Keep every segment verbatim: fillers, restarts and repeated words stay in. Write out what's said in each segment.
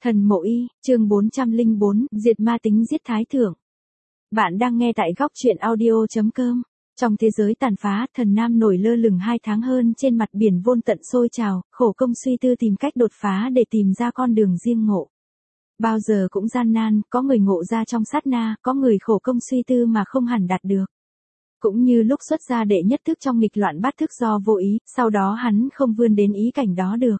Thần Mộ Y, chương bốn trăm lẻ bốn, diệt ma tính giết thái thượng. Bạn đang nghe tại góc truyện audio chấm com. Trong thế giới tàn phá, thần nam nổi lơ lửng hai tháng hơn trên mặt biển vôn tận sôi trào, khổ công suy tư tìm cách đột phá để tìm ra con đường riêng ngộ. Bao giờ cũng gian nan, có người ngộ ra trong sát na, có người khổ công suy tư mà không hẳn đạt được. Cũng như lúc xuất ra đệ nhất thức trong nghịch loạn bát thức do vô ý, sau đó hắn không vươn đến ý cảnh đó được.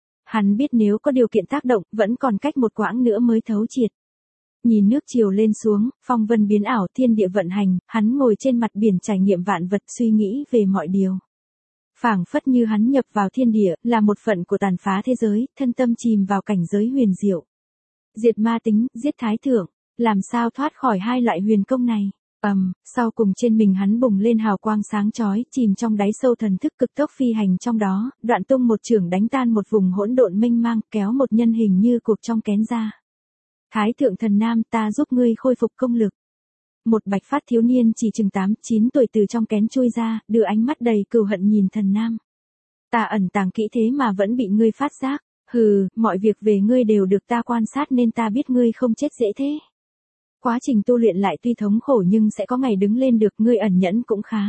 Hắn biết nếu có điều kiện tác động, vẫn còn cách một quãng nữa mới thấu triệt. Nhìn nước chiều lên xuống, phong vân biến ảo, thiên địa vận hành, hắn ngồi trên mặt biển trải nghiệm vạn vật, suy nghĩ về mọi điều. Phảng phất như hắn nhập vào thiên địa, là một phận của tàn phá thế giới, thân tâm chìm vào cảnh giới huyền diệu. Diệt ma tính, giết thái thượng, làm sao thoát khỏi hai loại huyền công này? Ầm, um, sau cùng trên mình hắn bùng lên hào quang sáng chói, chìm trong đáy sâu thần thức cực tốc phi hành trong đó, đoạn tung một chưởng đánh tan một vùng hỗn độn mênh mang, kéo một nhân hình như cuộc trong kén ra. Thái thượng thần nam, ta giúp ngươi khôi phục công lực. Một bạch phát thiếu niên chỉ chừng tám, chín tuổi từ trong kén chui ra, đưa ánh mắt đầy cừu hận nhìn thần nam. Ta ẩn tàng kỹ thế mà vẫn bị ngươi phát giác, hừ, mọi việc về ngươi đều được ta quan sát nên ta biết ngươi không chết dễ thế. Quá trình tu luyện lại tuy thống khổ nhưng sẽ có ngày đứng lên được, ngươi ẩn nhẫn cũng khá.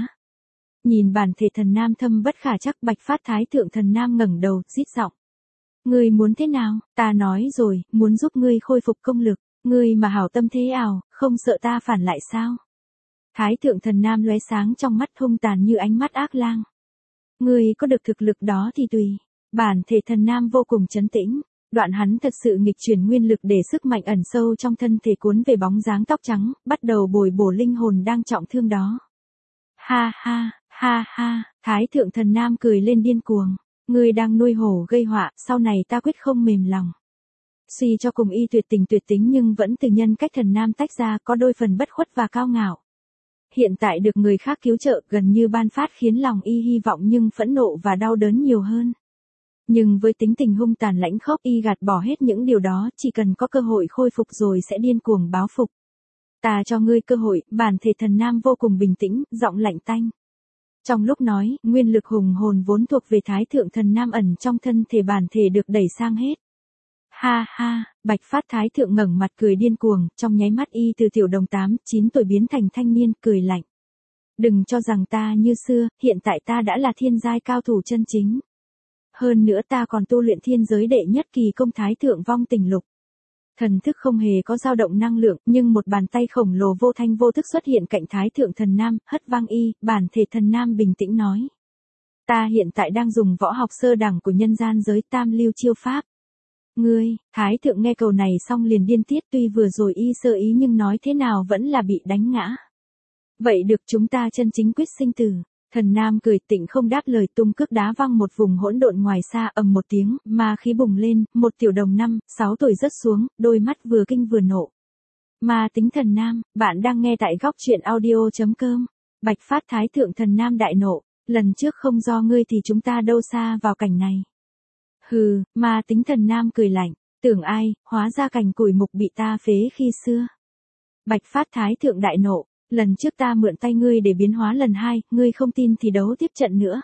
Nhìn bản thể thần nam thâm bất khả chắc, bạch phát thái thượng thần nam ngẩng đầu, rít giọng. Ngươi muốn thế nào? Ta nói rồi, muốn giúp ngươi khôi phục công lực, ngươi mà hảo tâm thế ảo, không sợ ta phản lại sao? Thái thượng thần nam lóe sáng trong mắt hung tàn như ánh mắt ác lang. Ngươi có được thực lực đó thì tùy. Bản thể thần nam vô cùng trấn tĩnh. Đoạn hắn thật sự nghịch chuyển nguyên lực để sức mạnh ẩn sâu trong thân thể cuốn về bóng dáng tóc trắng, bắt đầu bồi bổ linh hồn đang trọng thương đó. Ha ha, ha ha, thái thượng thần nam cười lên điên cuồng. Ngươi đang nuôi hổ gây họa, sau này ta quyết không mềm lòng. Suy cho cùng y tuyệt tình tuyệt tính nhưng vẫn từ nhân cách thần nam tách ra, có đôi phần bất khuất và cao ngạo. Hiện tại được người khác cứu trợ gần như ban phát khiến lòng y hy vọng nhưng phẫn nộ và đau đớn nhiều hơn. Nhưng với tính tình hung tàn lãnh khốc, y gạt bỏ hết những điều đó, chỉ cần có cơ hội khôi phục rồi sẽ điên cuồng báo phục. Ta cho ngươi cơ hội, bản thể thần nam vô cùng bình tĩnh, giọng lạnh tanh. Trong lúc nói, nguyên lực hùng hồn vốn thuộc về thái thượng thần nam ẩn trong thân thể bản thể được đẩy sang hết. Ha ha, bạch phát thái thượng ngẩng mặt cười điên cuồng, trong nháy mắt y từ tiểu đồng tám, chín tuổi biến thành thanh niên, cười lạnh. Đừng cho rằng ta như xưa, hiện tại ta đã là thiên giai cao thủ chân chính. Hơn nữa ta còn tu luyện thiên giới đệ nhất kỳ công thái thượng vong tình lục. Thần thức không hề có dao động năng lượng, nhưng một bàn tay khổng lồ vô thanh vô thức xuất hiện cạnh thái thượng thần nam, hất vang y, bản thể thần nam bình tĩnh nói. Ta hiện tại đang dùng võ học sơ đẳng của nhân gian giới tam lưu chiêu pháp. Ngươi, thái thượng nghe câu này xong liền điên tiết, tuy vừa rồi y sơ ý nhưng nói thế nào vẫn là bị đánh ngã. Vậy được, chúng ta chân chính quyết sinh tử. Thần nam cười tịnh không đáp lời, tung cước đá văng một vùng hỗn độn ngoài xa, ầm một tiếng, ma khí bùng lên, một tiểu đồng năm, sáu tuổi rớt xuống, đôi mắt vừa kinh vừa nộ. Ma tính thần nam, bạn đang nghe tại góc truyện audio chấm com. Bạch phát thái thượng thần nam đại nộ, lần trước không do ngươi thì chúng ta đâu xa vào cảnh này. Hừ, ma tính thần nam cười lạnh, tưởng ai, hóa ra cành củi mục bị ta phế khi xưa. Bạch phát thái thượng đại nộ. Lần trước ta mượn tay ngươi để biến hóa lần hai, ngươi không tin thì đấu tiếp trận nữa.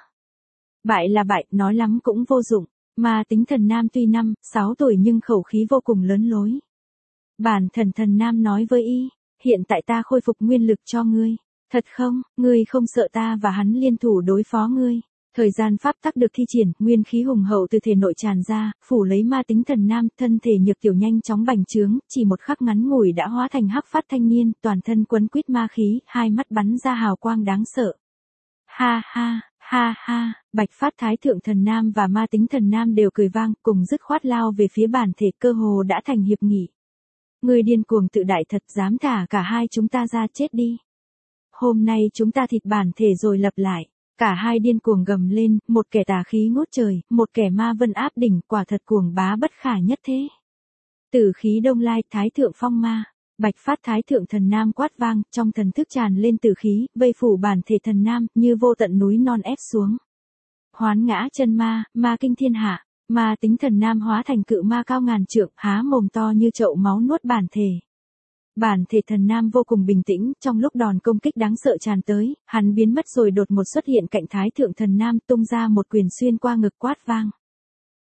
Bại là bại, nói lắm cũng vô dụng, mà tính thần nam tuy năm, sáu tuổi nhưng khẩu khí vô cùng lớn lối. Bản thần thần nam nói với y, hiện tại ta khôi phục nguyên lực cho ngươi. Thật không, ngươi không sợ ta và hắn liên thủ đối phó ngươi. Thời gian pháp tắc được thi triển, nguyên khí hùng hậu từ thể nội tràn ra, phủ lấy ma tính thần nam, thân thể nhược tiểu nhanh chóng bành trướng, chỉ một khắc ngắn ngủi đã hóa thành hắc phát thanh niên, toàn thân quấn quýt ma khí, hai mắt bắn ra hào quang đáng sợ. Ha ha, ha ha, bạch phát thái thượng thần nam và ma tính thần nam đều cười vang, cùng dứt khoát lao về phía bản thể, cơ hồ đã thành hiệp nghị. Ngươi điên cuồng tự đại thật, dám thả cả hai chúng ta ra chết đi. Hôm nay chúng ta thịt bản thể rồi lập lại. Cả hai điên cuồng gầm lên, một kẻ tà khí ngút trời, một kẻ ma vân áp đỉnh, quả thật cuồng bá bất khả nhất thế. Tử khí đông lai, thái thượng phong ma, bạch phát thái thượng thần nam quát vang, trong thần thức tràn lên tử khí, vây phủ bản thể thần nam, như vô tận núi non ép xuống. Hoán ngã chân ma, ma kinh thiên hạ, ma tính thần nam hóa thành cự ma cao ngàn trượng, há mồm to như chậu máu nuốt bản thể. Bản thể thần nam vô cùng bình tĩnh, trong lúc đòn công kích đáng sợ tràn tới, hắn biến mất rồi đột ngột xuất hiện cạnh thái thượng thần nam, tung ra một quyền xuyên qua ngực quát vang.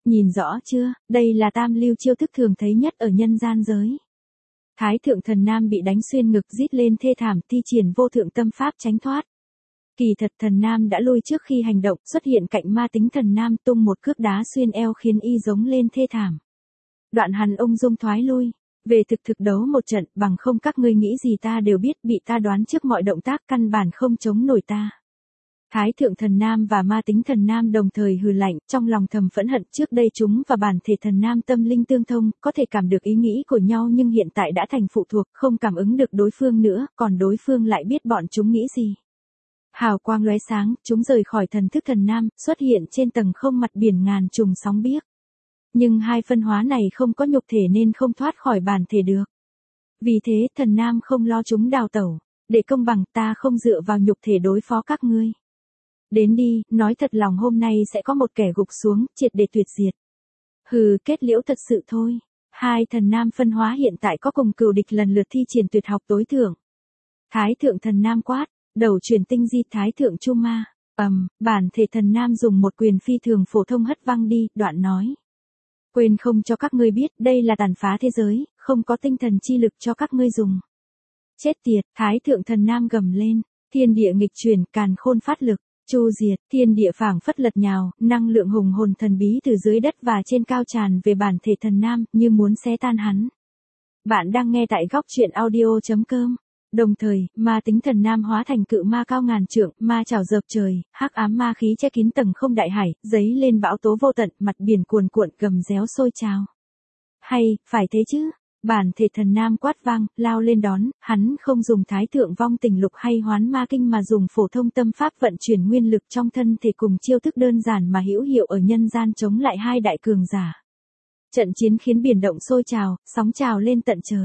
Nhìn rõ chưa, đây là tam lưu chiêu thức thường thấy nhất ở nhân gian giới. Thái thượng thần nam bị đánh xuyên ngực rít lên thê thảm, thi triển vô thượng tâm pháp tránh thoát. Kỳ thật thần nam đã lui trước khi hành động, xuất hiện cạnh ma tính thần nam tung một cước đá xuyên eo khiến y giống lên thê thảm. Đoạn hắn ung dung thoái lui, về thực thực đấu một trận, bằng không các ngươi nghĩ gì ta đều biết, bị ta đoán trước mọi động tác, căn bản không chống nổi ta. Thái thượng thần nam và ma tính thần nam đồng thời hừ lạnh, trong lòng thầm phẫn hận, trước đây chúng và bản thể thần nam tâm linh tương thông, có thể cảm được ý nghĩ của nhau nhưng hiện tại đã thành phụ thuộc, không cảm ứng được đối phương nữa, còn đối phương lại biết bọn chúng nghĩ gì. Hào quang lóe sáng, chúng rời khỏi thần thức thần nam, xuất hiện trên tầng không mặt biển ngàn trùng sóng biếc. Nhưng hai phân hóa này không có nhục thể nên không thoát khỏi bản thể được. Vì thế thần nam không lo chúng đào tẩu, để công bằng ta không dựa vào nhục thể đối phó các ngươi. Đến đi, nói thật lòng hôm nay sẽ có một kẻ gục xuống, triệt để tuyệt diệt. Hừ, kết liễu thật sự thôi. Hai thần nam phân hóa hiện tại có cùng cừu địch lần lượt thi triển tuyệt học tối thượng. Thái thượng thần nam quát, đầu truyền tinh di thái thượng chu ma. Ầm, um, bản thể thần nam dùng một quyền phi thường phổ thông hất văng đi, đoạn nói. Quên không cho các ngươi biết, đây là tàn phá thế giới, không có tinh thần chi lực cho các ngươi dùng. Chết tiệt, thái thượng thần nam gầm lên, thiên địa nghịch chuyển, càn khôn phát lực. Chu diệt, thiên địa phảng phất lật nhào, năng lượng hùng hồn thần bí từ dưới đất và trên cao tràn về bản thể thần nam, như muốn xé tan hắn. Bạn đang nghe tại góc truyện audio chấm com. Đồng thời, ma tính thần nam hóa thành cự ma cao ngàn trượng, ma chảo dợp trời, hắc ám ma khí che kín tầng không đại hải, giấy lên bão tố vô tận, mặt biển cuồn cuộn gầm réo sôi trào. Hay, phải thế chứ? Bản thể thần nam quát vang, lao lên đón, hắn không dùng thái thượng vong tình lục hay hoán ma kinh mà dùng phổ thông tâm pháp vận chuyển nguyên lực trong thân thể cùng chiêu thức đơn giản mà hữu hiệu ở nhân gian chống lại hai đại cường giả. Trận chiến khiến biển động sôi trào, sóng trào lên tận trời.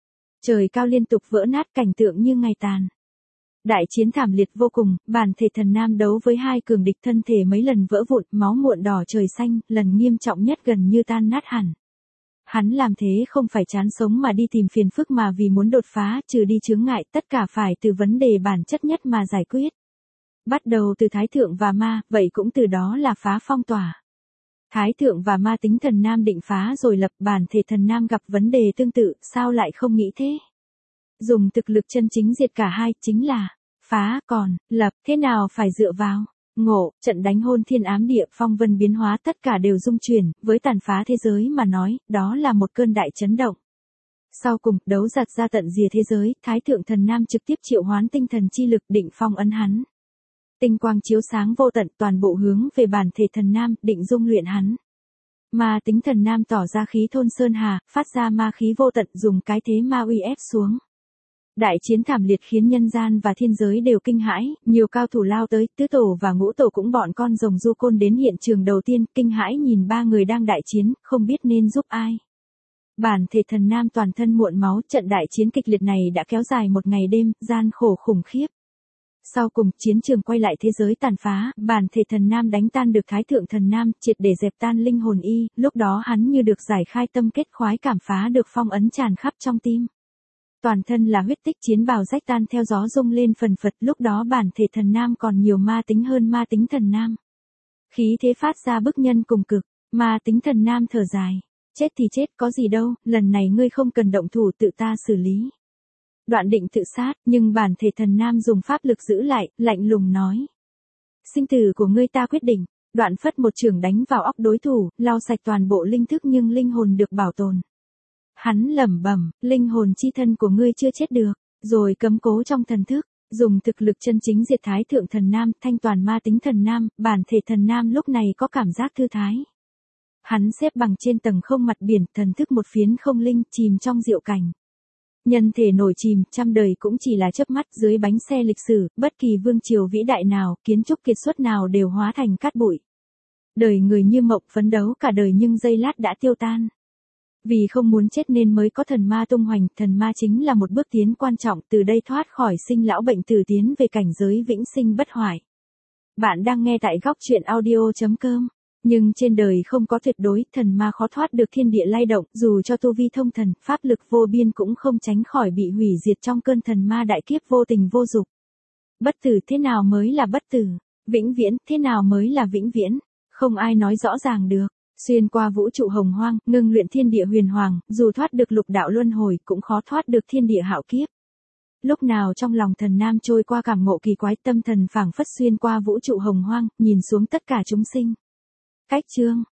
Trời cao liên tục vỡ nát, cảnh tượng như ngày tàn. Đại chiến thảm liệt vô cùng, bản thể thần nam đấu với hai cường địch, thân thể mấy lần vỡ vụn, máu muộn đỏ trời xanh, lần nghiêm trọng nhất gần như tan nát hẳn. Hắn làm thế không phải chán sống mà đi tìm phiền phức mà vì muốn đột phá, trừ đi chướng ngại, tất cả phải từ vấn đề bản chất nhất mà giải quyết. Bắt đầu từ thái thượng và ma, vậy cũng từ đó là phá phong tỏa. Thái thượng và ma tính thần nam định phá rồi lập, bản thể thần nam gặp vấn đề tương tự, sao lại không nghĩ thế? Dùng thực lực chân chính diệt cả hai, chính là phá, còn lập, thế nào phải dựa vào? Ngộ, trận đánh hôn thiên ám địa, phong vân biến hóa, tất cả đều rung chuyển, với tàn phá thế giới mà nói, đó là một cơn đại chấn động. Sau cùng, đấu giật ra tận rìa thế giới, thái thượng thần nam trực tiếp triệu hoán tinh thần chi lực định phong ấn hắn. Tinh quang chiếu sáng vô tận, toàn bộ hướng về bản thể thần nam, định dung luyện hắn. Ma tính thần nam tỏ ra khí thôn sơn hà, phát ra ma khí vô tận, dùng cái thế ma uy ép xuống. Đại chiến thảm liệt khiến nhân gian và thiên giới đều kinh hãi, nhiều cao thủ lao tới, tứ tổ và ngũ tổ cũng bọn con rồng du côn đến hiện trường đầu tiên, kinh hãi nhìn ba người đang đại chiến, không biết nên giúp ai. Bản thể thần nam toàn thân muộn máu, trận đại chiến kịch liệt này đã kéo dài một ngày đêm, gian khổ khủng khiếp. Sau cùng, chiến trường quay lại thế giới tàn phá, bản thể thần nam đánh tan được thái thượng thần nam, triệt để dẹp tan linh hồn y, lúc đó hắn như được giải khai tâm kết, khoái cảm phá được phong ấn tràn khắp trong tim. Toàn thân là huyết tích, chiến bào rách tan theo gió rung lên phần phật, lúc đó bản thể thần nam còn nhiều ma tính hơn ma tính thần nam. Khí thế phát ra bức nhân cùng cực, ma tính thần nam thở dài. Chết thì chết, có gì đâu, lần này ngươi không cần động thủ, tự ta xử lý. Đoạn định tự sát, nhưng bản thể thần nam dùng pháp lực giữ lại, lạnh lùng nói. Sinh tử của ngươi ta quyết định. Đoạn phất một chưởng đánh vào óc đối thủ, lau sạch toàn bộ linh thức nhưng linh hồn được bảo tồn. Hắn lẩm bẩm, linh hồn chi thân của ngươi chưa chết được, rồi cấm cố trong thần thức, dùng thực lực chân chính diệt thái thượng thần nam, thanh toàn ma tính thần nam, bản thể thần nam lúc này có cảm giác thư thái. Hắn xếp bằng trên tầng không mặt biển, thần thức một phiến không linh, chìm trong diệu cảnh. Nhân thể nổi chìm, trăm đời cũng chỉ là chớp mắt, dưới bánh xe lịch sử, bất kỳ vương triều vĩ đại nào, kiến trúc kiệt xuất nào đều hóa thành cát bụi. Đời người như mộng, phấn đấu cả đời nhưng giây lát đã tiêu tan. Vì không muốn chết nên mới có thần ma tung hoành, thần ma chính là một bước tiến quan trọng, từ đây thoát khỏi sinh lão bệnh tử tiến về cảnh giới vĩnh sinh bất hoại. Bạn đang nghe tại góc truyện audio chấm com. Nhưng trên đời không có tuyệt đối, thần ma khó thoát được thiên địa lay động, dù cho tu vi thông thần, pháp lực vô biên cũng không tránh khỏi bị hủy diệt trong cơn thần ma đại kiếp vô tình vô dục. Bất tử thế nào mới là bất tử? Vĩnh viễn thế nào mới là vĩnh viễn? Không ai nói rõ ràng được. Xuyên qua vũ trụ hồng hoang, ngưng luyện thiên địa huyền hoàng, dù thoát được lục đạo luân hồi, cũng khó thoát được thiên địa hạo kiếp. Lúc nào trong lòng thần nam trôi qua cảm ngộ kỳ quái, tâm thần phảng phất xuyên qua vũ trụ hồng hoang, nhìn xuống tất cả chúng sinh. Cách chương